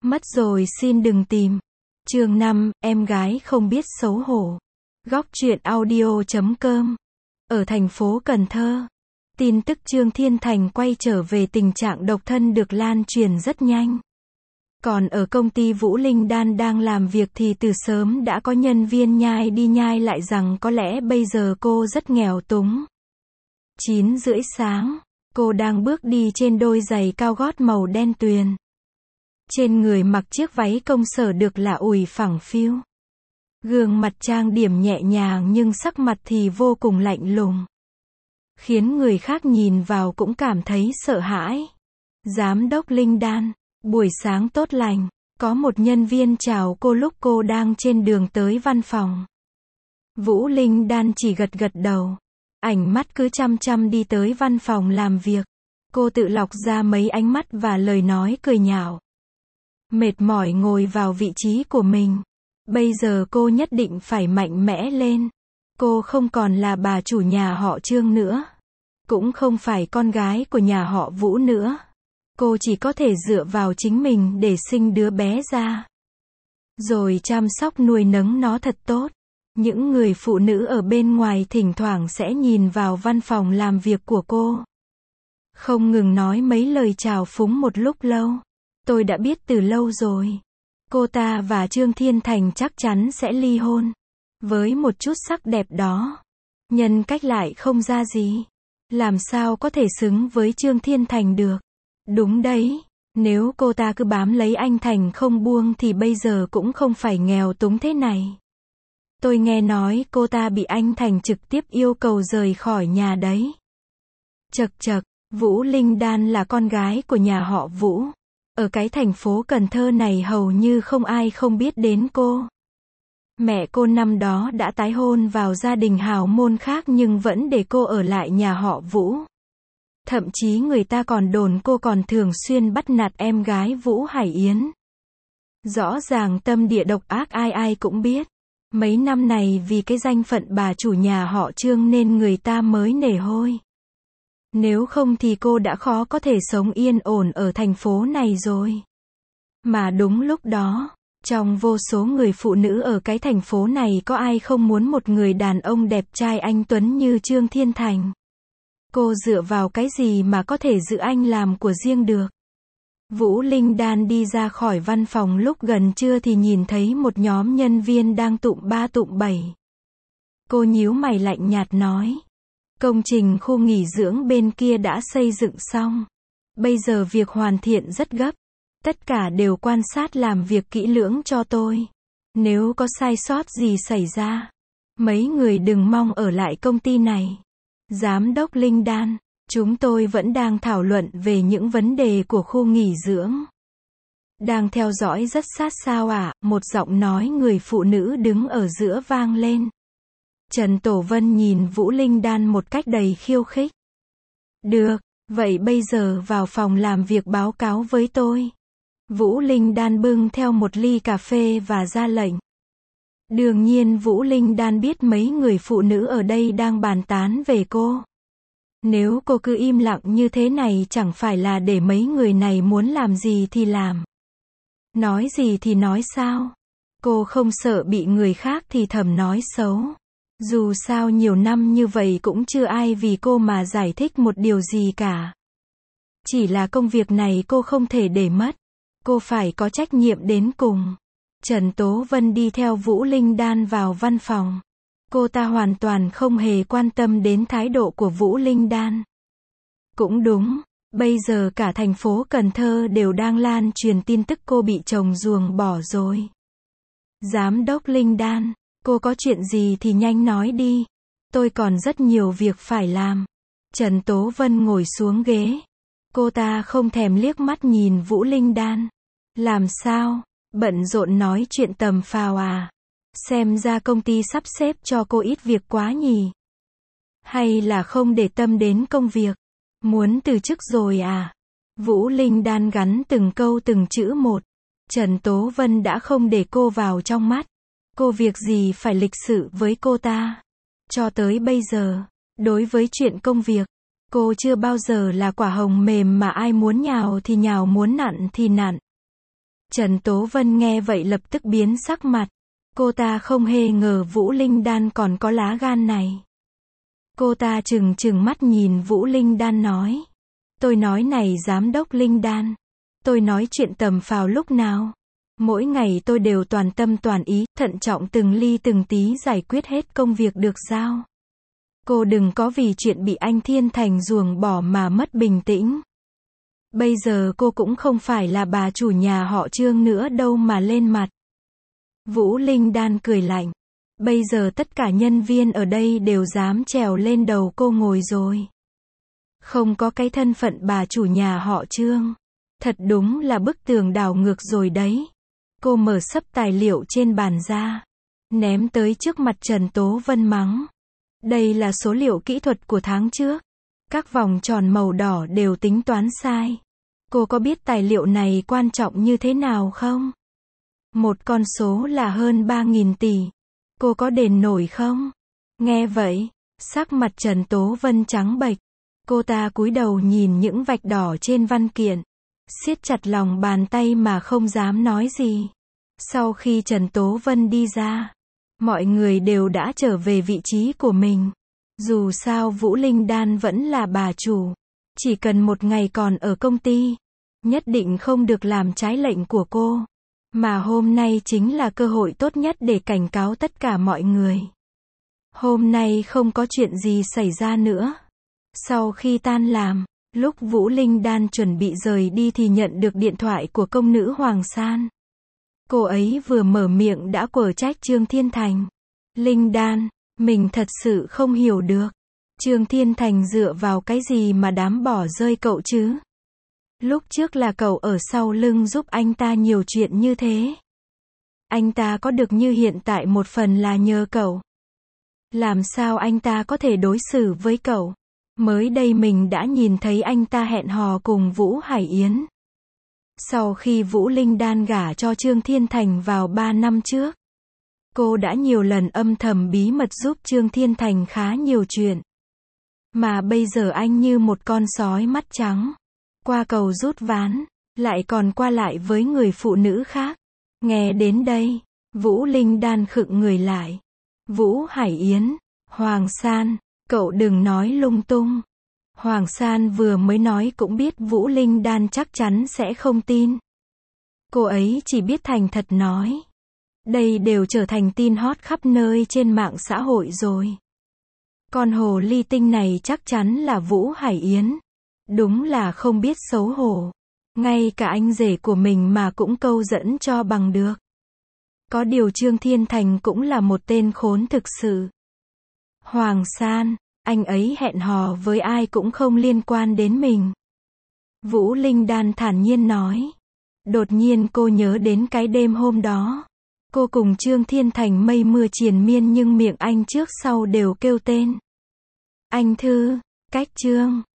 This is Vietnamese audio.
Mất rồi xin đừng tìm. Chương 5, em gái không biết xấu hổ. Góc truyện audio.com. Ở thành phố Cần Thơ, tin tức Trương Thiên Thành quay trở về tình trạng độc thân được lan truyền rất nhanh. Còn ở công ty Vũ Linh Đan đang làm việc thì từ sớm đã có nhân viên nhai đi nhai lại rằng có lẽ bây giờ cô rất nghèo túng. 9:30 sáng, cô đang bước đi trên đôi giày cao gót màu đen tuyền. Trên người mặc chiếc váy công sở được lạ ủi phẳng phiu. Gương mặt trang điểm nhẹ nhàng nhưng sắc mặt thì vô cùng lạnh lùng, khiến người khác nhìn vào cũng cảm thấy sợ hãi. Giám đốc Linh Đan, buổi sáng tốt lành. Có một nhân viên chào cô lúc cô đang trên đường tới văn phòng. Vũ Linh Đan chỉ gật gật đầu, ánh mắt cứ chăm chăm đi tới văn phòng làm việc. Cô tự lọc ra mấy ánh mắt và lời nói cười nhạo. Mệt mỏi ngồi vào vị trí của mình. Bây giờ cô nhất định phải mạnh mẽ lên. Cô không còn là bà chủ nhà họ Trương nữa, cũng không phải con gái của nhà họ Vũ nữa. Cô chỉ có thể dựa vào chính mình để sinh đứa bé ra, rồi chăm sóc nuôi nấng nó thật tốt. Những người phụ nữ ở bên ngoài thỉnh thoảng sẽ nhìn vào văn phòng làm việc của cô, không ngừng nói mấy lời chào phúng một lúc lâu. Tôi đã biết từ lâu rồi. Cô ta và Trương Thiên Thành chắc chắn sẽ ly hôn. Với một chút sắc đẹp đó, nhân cách lại không ra gì, làm sao có thể xứng với Trương Thiên Thành được. Đúng đấy, nếu cô ta cứ bám lấy anh Thành không buông thì bây giờ cũng không phải nghèo túng thế này. Tôi nghe nói cô ta bị anh Thành trực tiếp yêu cầu rời khỏi nhà đấy. Chậc chậc, Vũ Linh Đan là con gái của nhà họ Vũ. Ở cái thành phố Cần Thơ này hầu như không ai không biết đến cô. Mẹ cô năm đó đã tái hôn vào gia đình hào môn khác nhưng vẫn để cô ở lại nhà họ Vũ. Thậm chí người ta còn đồn cô còn thường xuyên bắt nạt em gái Vũ Hải Yến. Rõ ràng tâm địa độc ác ai ai cũng biết. Mấy năm này vì cái danh phận bà chủ nhà họ Trương nên người ta mới nể hôi. Nếu không thì cô đã khó có thể sống yên ổn ở thành phố này rồi. Mà đúng lúc đó, trong vô số người phụ nữ ở cái thành phố này có ai không muốn một người đàn ông đẹp trai anh tuấn như Trương Thiên Thành. Cô dựa vào cái gì mà có thể giữ anh làm của riêng được? Vũ Linh Đan đi ra khỏi văn phòng lúc gần trưa thì nhìn thấy một nhóm nhân viên đang tụm ba tụm bảy. Cô nhíu mày lạnh nhạt nói. Công trình khu nghỉ dưỡng bên kia đã xây dựng xong. Bây giờ việc hoàn thiện rất gấp. Tất cả đều quan sát làm việc kỹ lưỡng cho tôi. Nếu có sai sót gì xảy ra, mấy người đừng mong ở lại công ty này. Giám đốc Linh Đan, chúng tôi vẫn đang thảo luận về những vấn đề của khu nghỉ dưỡng. Đang theo dõi rất sát sao ạ, một giọng nói người phụ nữ đứng ở giữa vang lên. Trần Tổ Vân nhìn Vũ Linh Đan một cách đầy khiêu khích. Được, vậy bây giờ vào phòng làm việc báo cáo với tôi. Vũ Linh Đan bưng theo một ly cà phê và ra lệnh. Đương nhiên Vũ Linh Đan biết mấy người phụ nữ ở đây đang bàn tán về cô. Nếu cô cứ im lặng như thế này chẳng phải là để mấy người này muốn làm gì thì làm. Nói gì thì nói sao? Cô không sợ bị người khác thì thầm nói xấu. Dù sao nhiều năm như vậy cũng chưa ai vì cô mà giải thích một điều gì cả. Chỉ là công việc này cô không thể để mất. Cô phải có trách nhiệm đến cùng. Trần Tố Vân đi theo Vũ Linh Đan vào văn phòng. Cô ta hoàn toàn không hề quan tâm đến thái độ của Vũ Linh Đan. Cũng đúng, bây giờ cả thành phố Cần Thơ đều đang lan truyền tin tức cô bị chồng ruồng bỏ rồi. Giám đốc Linh Đan, cô có chuyện gì thì nhanh nói đi. Tôi còn rất nhiều việc phải làm. Trần Tố Vân ngồi xuống ghế. Cô ta không thèm liếc mắt nhìn Vũ Linh Đan. Làm sao? Bận rộn nói chuyện tầm phào à? Xem ra công ty sắp xếp cho cô ít việc quá nhỉ? Hay là không để tâm đến công việc? Muốn từ chức rồi à? Vũ Linh Đan gắn từng câu từng chữ một. Trần Tố Vân đã không để cô vào trong mắt. Cô việc gì phải lịch sự với cô ta? Cho tới bây giờ, đối với chuyện công việc, cô chưa bao giờ là quả hồng mềm mà ai muốn nhào thì nhào muốn nặn thì nặn. Trần Tố Vân nghe vậy lập tức biến sắc mặt. Cô ta không hề ngờ Vũ Linh Đan còn có lá gan này. Cô ta trừng mắt nhìn Vũ Linh Đan nói. Tôi nói này giám đốc Linh Đan. Tôi nói chuyện tầm phào lúc nào. Mỗi ngày tôi đều toàn tâm toàn ý, thận trọng từng ly từng tí giải quyết hết công việc được giao. Cô đừng có vì chuyện bị anh Thiên Thành ruồng bỏ mà mất bình tĩnh. Bây giờ cô cũng không phải là bà chủ nhà họ Trương nữa đâu mà lên mặt. Vũ Linh Đan cười lạnh. Bây giờ tất cả nhân viên ở đây đều dám trèo lên đầu cô ngồi rồi. Không có cái thân phận bà chủ nhà họ Trương. Thật đúng là bức tường đảo ngược rồi đấy. Cô mở xấp tài liệu trên bàn ra. Ném tới trước mặt Trần Tố Vân mắng. Đây là số liệu kỹ thuật của tháng trước. Các vòng tròn màu đỏ đều tính toán sai. Cô có biết tài liệu này quan trọng như thế nào không? Một con số là hơn 3.000 tỷ. Cô có đền nổi không? Nghe vậy, sắc mặt Trần Tố Vân trắng bệch. Cô ta cúi đầu nhìn những vạch đỏ trên văn kiện. Siết chặt lòng bàn tay mà không dám nói gì. Sau khi Trần Tố Vân đi ra, mọi người đều đã trở về vị trí của mình. Dù sao Vũ Linh Đan vẫn là bà chủ. Chỉ cần một ngày còn ở công ty, nhất định không được làm trái lệnh của cô. Mà hôm nay chính là cơ hội tốt nhất để cảnh cáo tất cả mọi người. Hôm nay không có chuyện gì xảy ra nữa. Sau khi tan làm, lúc Vũ Linh Đan chuẩn bị rời đi thì nhận được điện thoại của công nữ Hoàng San. Cô ấy vừa mở miệng đã quở trách Trương Thiên Thành. Linh Đan, mình thật sự không hiểu được. Trương Thiên Thành dựa vào cái gì mà dám bỏ rơi cậu chứ? Lúc trước là cậu ở sau lưng giúp anh ta nhiều chuyện như thế. Anh ta có được như hiện tại một phần là nhờ cậu. Làm sao anh ta có thể đối xử với cậu? Mới đây mình đã nhìn thấy anh ta hẹn hò cùng Vũ Hải Yến. Sau khi Vũ Linh Đan gả cho Trương Thiên Thành vào 3 năm trước, cô đã nhiều lần âm thầm bí mật giúp Trương Thiên Thành khá nhiều chuyện. Mà bây giờ anh như một con sói mắt trắng. Qua cầu rút ván, lại còn qua lại với người phụ nữ khác. Nghe đến đây, Vũ Linh Đan khựng người lại. Vũ Hải Yến, Hoàng San, cậu đừng nói lung tung. Hoàng San vừa mới nói cũng biết Vũ Linh Đan chắc chắn sẽ không tin. Cô ấy chỉ biết thành thật nói. Đây đều trở thành tin hot khắp nơi trên mạng xã hội rồi. Con hồ ly tinh này chắc chắn là Vũ Hải Yến. Đúng là không biết xấu hổ. Ngay cả anh rể của mình mà cũng câu dẫn cho bằng được. Có điều Trương Thiên Thành cũng là một tên khốn thực sự. Hoàng San, anh ấy hẹn hò với ai cũng không liên quan đến mình. Vũ Linh Đan thản nhiên nói. Đột nhiên cô nhớ đến cái đêm hôm đó. Cô cùng Trương Thiên Thành mây mưa triền miên nhưng miệng anh trước sau đều kêu tên. Anh Thư, cách Trương.